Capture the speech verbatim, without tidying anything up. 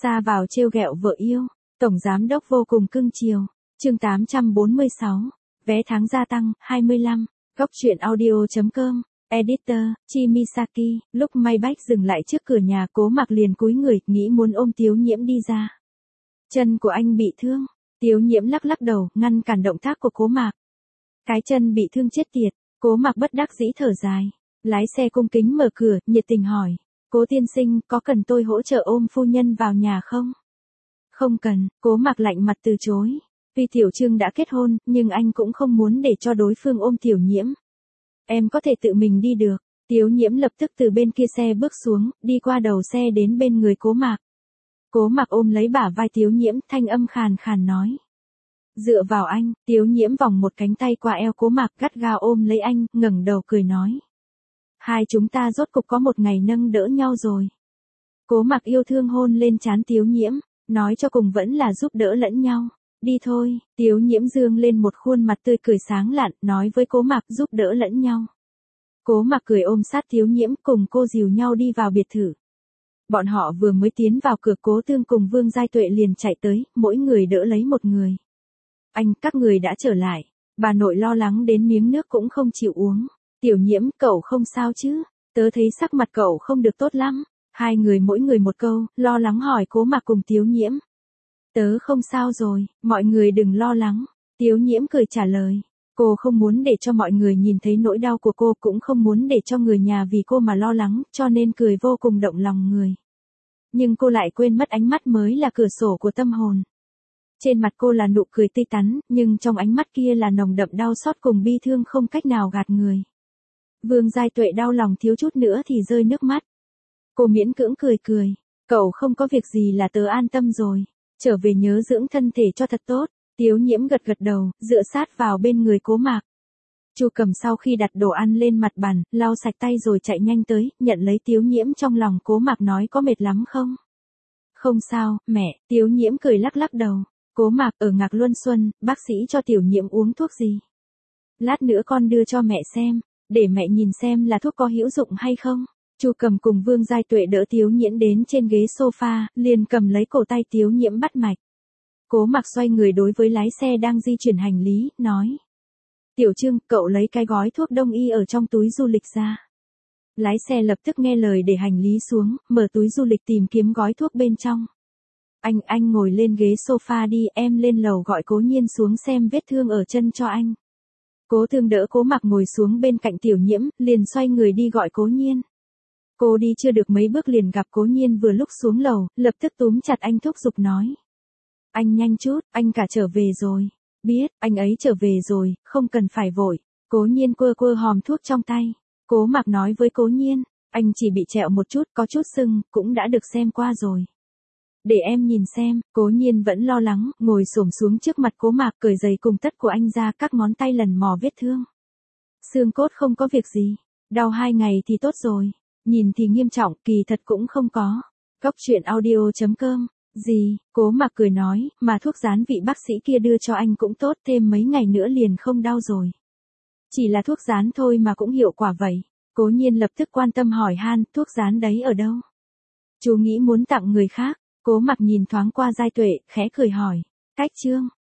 Xa vào trêu ghẹo vợ yêu, tổng giám đốc vô cùng cưng chiều. Chương tám trăm bốn mươi sáu, vé tháng gia tăng, hai mươi lăm, góc truyện audio chấm com, editor, Chimisaki. Lúc Maybach dừng lại trước cửa nhà, Cố Mặc liền cúi người, nghĩ muốn ôm Tiếu Nhiễm đi ra. Chân của anh bị thương. Tiếu Nhiễm lắc lắc đầu, ngăn cản động tác của Cố Mặc. Cái chân bị thương chết tiệt. Cố Mặc bất đắc dĩ thở dài. Lái xe cung kính mở cửa, nhiệt tình hỏi. Cố tiên sinh, có cần tôi hỗ trợ ôm phu nhân vào nhà không? Không cần. Cố Mặc lạnh mặt từ chối. Tuy Tiểu Trương đã kết hôn, nhưng anh cũng không muốn để cho đối phương ôm Tiểu Nhiễm. Em có thể tự mình đi được. Tiếu Nhiễm lập tức từ bên kia xe bước xuống, đi qua đầu xe đến bên người Cố Mặc. Cố Mặc ôm lấy bả vai Tiếu Nhiễm, thanh âm khàn khàn nói. Dựa vào anh. Tiếu Nhiễm vòng một cánh tay qua eo Cố Mặc, gắt gao ôm lấy anh, ngẩng đầu cười nói. Hai chúng ta rốt cục có một ngày nâng đỡ nhau rồi. Cố Mặc yêu thương hôn lên trán Tiếu Nhiễm, nói cho cùng vẫn là giúp đỡ lẫn nhau. Đi thôi. Tiếu Nhiễm dương lên một khuôn mặt tươi cười sáng lạn, nói với Cố Mặc giúp đỡ lẫn nhau. Cố Mặc cười ôm sát Tiếu Nhiễm, cùng cô dìu nhau đi vào biệt thự. Bọn họ vừa mới tiến vào cửa, Cố Tương cùng Vương Giai Tuệ liền chạy tới, mỗi người đỡ lấy một người. Anh, các người đã trở lại. Bà nội lo lắng đến miếng nước cũng không chịu uống. Tiểu Nhiễm, cậu không sao chứ? Tớ thấy sắc mặt cậu không được tốt lắm. Hai người mỗi người một câu, lo lắng hỏi Cố Mặc cùng Tiếu Nhiễm. Tớ không sao rồi, mọi người đừng lo lắng. Tiếu Nhiễm cười trả lời. Cô không muốn để cho mọi người nhìn thấy nỗi đau của cô, cũng không muốn để cho người nhà vì cô mà lo lắng, cho nên cười vô cùng động lòng người. Nhưng cô lại quên mất ánh mắt mới là cửa sổ của tâm hồn. Trên mặt cô là nụ cười tươi tắn, nhưng trong ánh mắt kia là nồng đậm đau xót cùng bi thương không cách nào gạt người. Vương Giai Tuệ đau lòng thiếu chút nữa thì rơi nước mắt. Cô miễn cưỡng cười cười. Cậu không có việc gì là tớ an tâm rồi. Trở về nhớ dưỡng thân thể cho thật tốt. Tiếu Nhiễm gật gật đầu, dựa sát vào bên người Cố Mặc. Chu Cầm sau khi đặt đồ ăn lên mặt bàn, lau sạch tay rồi chạy nhanh tới, nhận lấy Tiếu Nhiễm trong lòng. Cố Mặc nói có mệt lắm không? Không sao, mẹ. Tiếu Nhiễm cười lắc lắc đầu. Cố Mặc, ở Ngạc Luân Xuân, bác sĩ cho Tiểu Nhiễm uống thuốc gì? Lát nữa con đưa cho mẹ xem, để mẹ nhìn xem là thuốc có hữu dụng hay không. Chu Cầm cùng Vương Giai Tuệ đỡ Tiếu Nhiễm đến trên ghế sofa, liền cầm lấy cổ tay Tiếu Nhiễm bắt mạch. Cố Mặc xoay người đối với lái xe đang di chuyển hành lý, nói. Tiểu Trương, cậu lấy cái gói thuốc đông y ở trong túi du lịch ra. Lái xe lập tức nghe lời để hành lý xuống, mở túi du lịch tìm kiếm gói thuốc bên trong. Anh, anh ngồi lên ghế sofa đi, em lên lầu gọi Cố Nhiên xuống xem vết thương ở chân cho anh. Cố Tương đỡ Cố Mặc ngồi xuống bên cạnh Tiểu Nhiễm, liền xoay người đi gọi Cố Nhiên. Cô đi chưa được mấy bước liền gặp Cố Nhiên vừa lúc xuống lầu, lập tức túm chặt anh thúc giục nói. Anh nhanh chút, anh cả trở về rồi. Biết, anh ấy trở về rồi, không cần phải vội. Cố Nhiên quơ quơ hòm thuốc trong tay. Cố Mặc nói với Cố Nhiên, anh chỉ bị trẹo một chút, có chút sưng, cũng đã được xem qua rồi. Để em nhìn xem. Cố Nhiên vẫn lo lắng, ngồi xổm xuống trước mặt Cố Mặc, cởi giày cùng tất của anh ra, các ngón tay lần mò vết thương. Xương cốt không có việc gì, đau hai ngày thì tốt rồi. Nhìn thì nghiêm trọng, kỳ thật cũng không có. Góc truyện audio chấm com. Gì? Cố Mặc cười nói, mà thuốc dán vị bác sĩ kia đưa cho anh cũng tốt, thêm mấy ngày nữa liền không đau rồi. Chỉ là thuốc dán thôi mà cũng hiệu quả vậy. Cố Nhiên lập tức quan tâm hỏi han, thuốc dán đấy ở đâu? Chú nghĩ muốn tặng người khác. Cố Mặc nhìn thoáng qua Giai Tuệ, khẽ cười hỏi. Cách Trương.